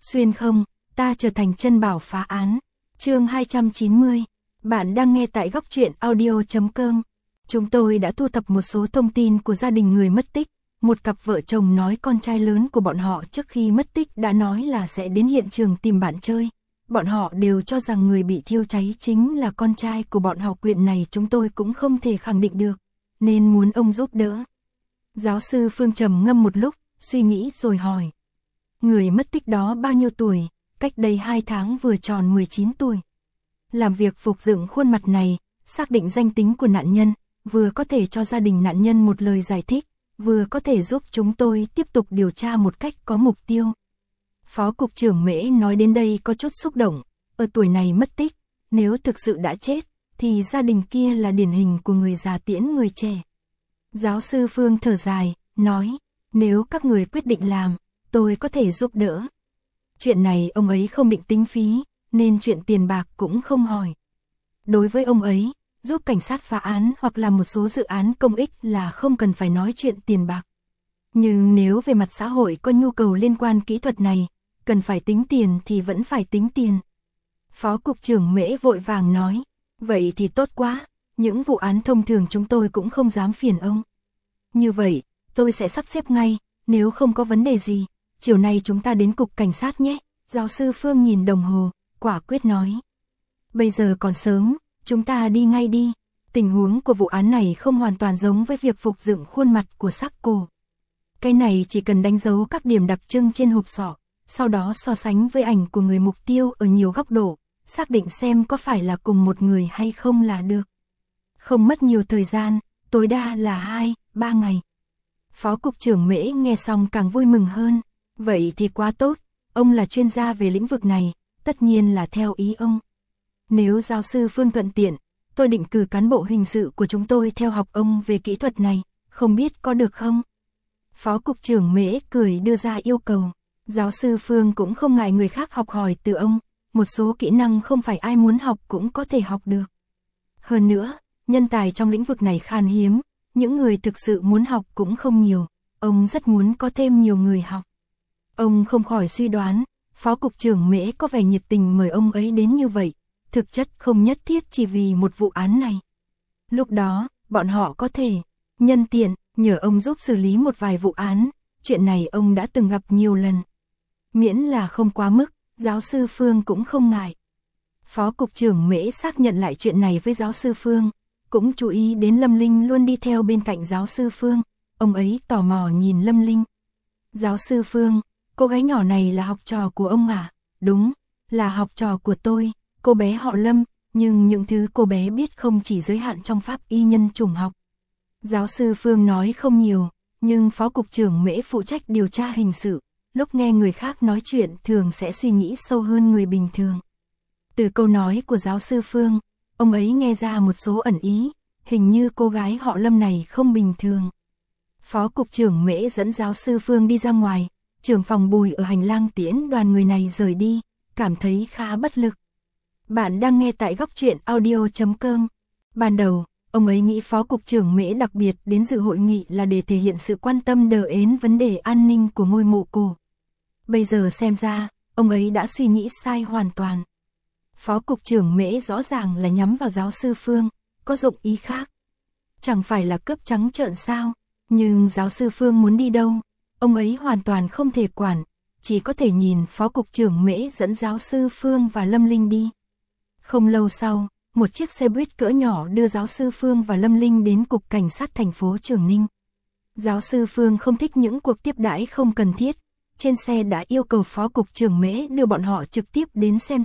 Xuyên không, ta trở thành chân bảo phá án. Chương 290. Bạn đang nghe tại góc truyện audio.com. Chúng tôi đã thu thập một số thông tin của gia đình người mất tích. Một cặp vợ chồng nói con trai lớn của bọn họ trước khi mất tích đã nói là sẽ đến hiện trường tìm bạn chơi. Bọn họ đều cho rằng người bị thiêu cháy chính là con trai của bọn họ. Chuyện này chúng tôi cũng không thể khẳng định được, nên muốn ông giúp đỡ. Giáo sư Phương trầm ngâm một lúc, suy nghĩ rồi hỏi. Người mất tích đó bao nhiêu tuổi? Cách đây 2 tháng vừa tròn 19 tuổi. Làm việc phục dựng khuôn mặt này, xác định danh tính của nạn nhân, vừa có thể cho gia đình nạn nhân một lời giải thích, vừa có thể giúp chúng tôi tiếp tục điều tra một cách có mục tiêu. Phó cục trưởng Mễ nói đến đây có chút xúc động, ở tuổi này mất tích, nếu thực sự đã chết, thì gia đình kia là điển hình của người già tiễn người trẻ. Giáo sư Phương thở dài, nói, nếu các người quyết định làm, tôi có thể giúp đỡ. Chuyện này ông ấy không định tính phí, nên chuyện tiền bạc cũng không hỏi. Đối với ông ấy, giúp cảnh sát phá án hoặc là một số dự án công ích là không cần phải nói chuyện tiền bạc. Nhưng nếu về mặt xã hội có nhu cầu liên quan kỹ thuật này, cần phải tính tiền thì vẫn phải tính tiền. Phó cục trưởng Mễ vội vàng nói, vậy thì tốt quá, những vụ án thông thường chúng tôi cũng không dám phiền ông. Như vậy, tôi sẽ sắp xếp ngay, nếu không có vấn đề gì, chiều nay chúng ta đến cục cảnh sát nhé. Giáo sư Phương nhìn đồng hồ, quả quyết nói. Bây giờ còn sớm, chúng ta đi ngay đi. Tình huống của vụ án này không hoàn toàn giống với việc phục dựng khuôn mặt của xác cổ. Cái này chỉ cần đánh dấu các điểm đặc trưng trên hộp sọ, sau đó so sánh với ảnh của người mục tiêu ở nhiều góc độ, xác định xem có phải là cùng một người hay không là được. Không mất nhiều thời gian, tối đa là 2-3 ngày. Phó cục trưởng Mễ nghe xong càng vui mừng hơn. Vậy thì quá tốt, ông là chuyên gia về lĩnh vực này, tất nhiên là theo ý ông. Nếu giáo sư Phương thuận tiện, tôi định cử cán bộ hình sự của chúng tôi theo học ông về kỹ thuật này, không biết có được không? Phó cục trưởng Mễ cười đưa ra yêu cầu. Giáo sư Phương cũng không ngại người khác học hỏi từ ông, một số kỹ năng không phải ai muốn học cũng có thể học được. Hơn nữa, nhân tài trong lĩnh vực này khan hiếm, những người thực sự muốn học cũng không nhiều, ông rất muốn có thêm nhiều người học. Ông không khỏi suy đoán, Phó cục trưởng Mễ có vẻ nhiệt tình mời ông ấy đến như vậy, thực chất không nhất thiết chỉ vì một vụ án này. Lúc đó, bọn họ có thể nhân tiện nhờ ông giúp xử lý một vài vụ án, chuyện này ông đã từng gặp nhiều lần. Miễn là không quá mức, giáo sư Phương cũng không ngại. Phó cục trưởng Mễ xác nhận lại chuyện này với giáo sư Phương, cũng chú ý đến Lâm Linh luôn đi theo bên cạnh giáo sư Phương, ông ấy tò mò nhìn Lâm Linh. Giáo sư Phương, cô gái nhỏ này là học trò của ông à? Đúng, là học trò của tôi, cô bé họ Lâm, nhưng những thứ cô bé biết không chỉ giới hạn trong pháp y nhân chủng học. Giáo sư Phương nói không nhiều, nhưng Phó cục trưởng Mễ phụ trách điều tra hình sự, lúc nghe người khác nói chuyện thường sẽ suy nghĩ sâu hơn người bình thường. Từ câu nói của giáo sư Phương, ông ấy nghe ra một số ẩn ý, hình như cô gái họ Lâm này không bình thường. Phó cục trưởng Mễ dẫn giáo sư Phương đi ra ngoài, trưởng phòng Bùi ở hành lang tiễn đoàn người này rời đi, cảm thấy khá bất lực. Bạn đang nghe tại góc truyện audio.com. Ban đầu, ông ấy nghĩ Phó cục trưởng Mễ đặc biệt đến dự hội nghị là để thể hiện sự quan tâm đến vấn đề an ninh của ngôi mộ cổ. Bây giờ xem ra, ông ấy đã suy nghĩ sai hoàn toàn. Phó cục trưởng Mễ rõ ràng là nhắm vào giáo sư Phương, có dụng ý khác. Chẳng phải là cướp trắng trợn sao, nhưng giáo sư Phương muốn đi đâu, ông ấy hoàn toàn không thể quản, chỉ có thể nhìn Phó cục trưởng Mễ dẫn giáo sư Phương và Lâm Linh đi. Không lâu sau, một chiếc xe buýt cỡ nhỏ đưa giáo sư Phương và Lâm Linh đến cục cảnh sát thành phố Trường Ninh. Giáo sư Phương không thích những cuộc tiếp đãi không cần thiết, trên xe đã yêu cầu Phó cục trưởng Mễ đưa bọn họ trực tiếp đến xem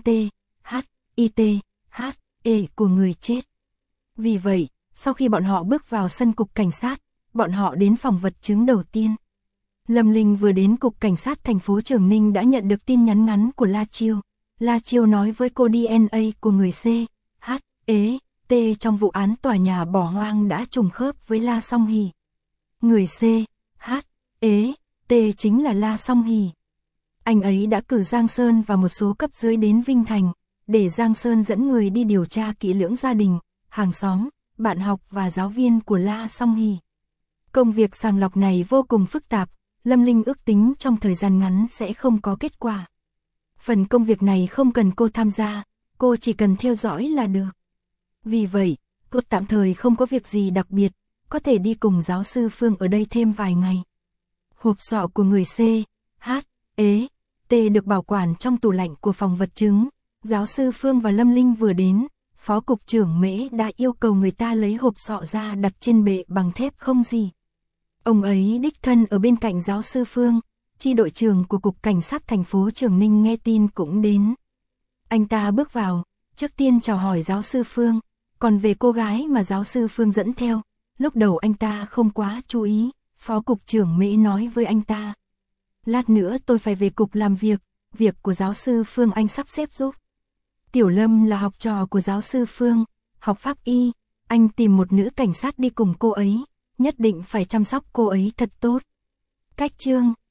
THITHE của người chết. Vì vậy, sau khi bọn họ bước vào sân cục cảnh sát, bọn họ đến phòng vật chứng đầu tiên. Lâm Linh vừa đến cục cảnh sát thành phố Trường Ninh đã nhận được tin nhắn ngắn của La Chiêu. La Chiêu nói với cô DNA của người CHET trong vụ án tòa nhà bỏ hoang đã trùng khớp với La Song Hỷ. Người CHET chính là La Song Hỷ. Anh ấy đã cử Giang Sơn và một số cấp dưới đến Vinh Thành, để Giang Sơn dẫn người đi điều tra kỹ lưỡng gia đình, hàng xóm, bạn học và giáo viên của La Song Hỷ. Công việc sàng lọc này vô cùng phức tạp, Lâm Linh ước tính trong thời gian ngắn sẽ không có kết quả. Phần công việc này không cần cô tham gia, cô chỉ cần theo dõi là được. Vì vậy, cô tạm thời không có việc gì đặc biệt, có thể đi cùng giáo sư Phương ở đây thêm vài ngày. Hộp sọ của người C, H, E, T được bảo quản trong tủ lạnh của phòng vật chứng. Giáo sư Phương và Lâm Linh vừa đến, Phó Cục trưởng Mễ đã yêu cầu người ta lấy hộp sọ ra đặt trên bệ bằng thép không gì. Ông ấy đích thân ở bên cạnh giáo sư Phương, chi đội trưởng của Cục Cảnh sát thành phố Trường Ninh nghe tin cũng đến. Anh ta bước vào, trước tiên chào hỏi giáo sư Phương, còn về cô gái mà giáo sư Phương dẫn theo, lúc đầu anh ta không quá chú ý, Phó Cục trưởng Mễ nói với anh ta. Lát nữa tôi phải về cục làm việc của giáo sư Phương anh sắp xếp giúp. Tiểu Lâm là học trò của giáo sư Phương, học pháp y, anh tìm một nữ cảnh sát đi cùng cô ấy, nhất định phải chăm sóc cô ấy thật tốt. Cách chương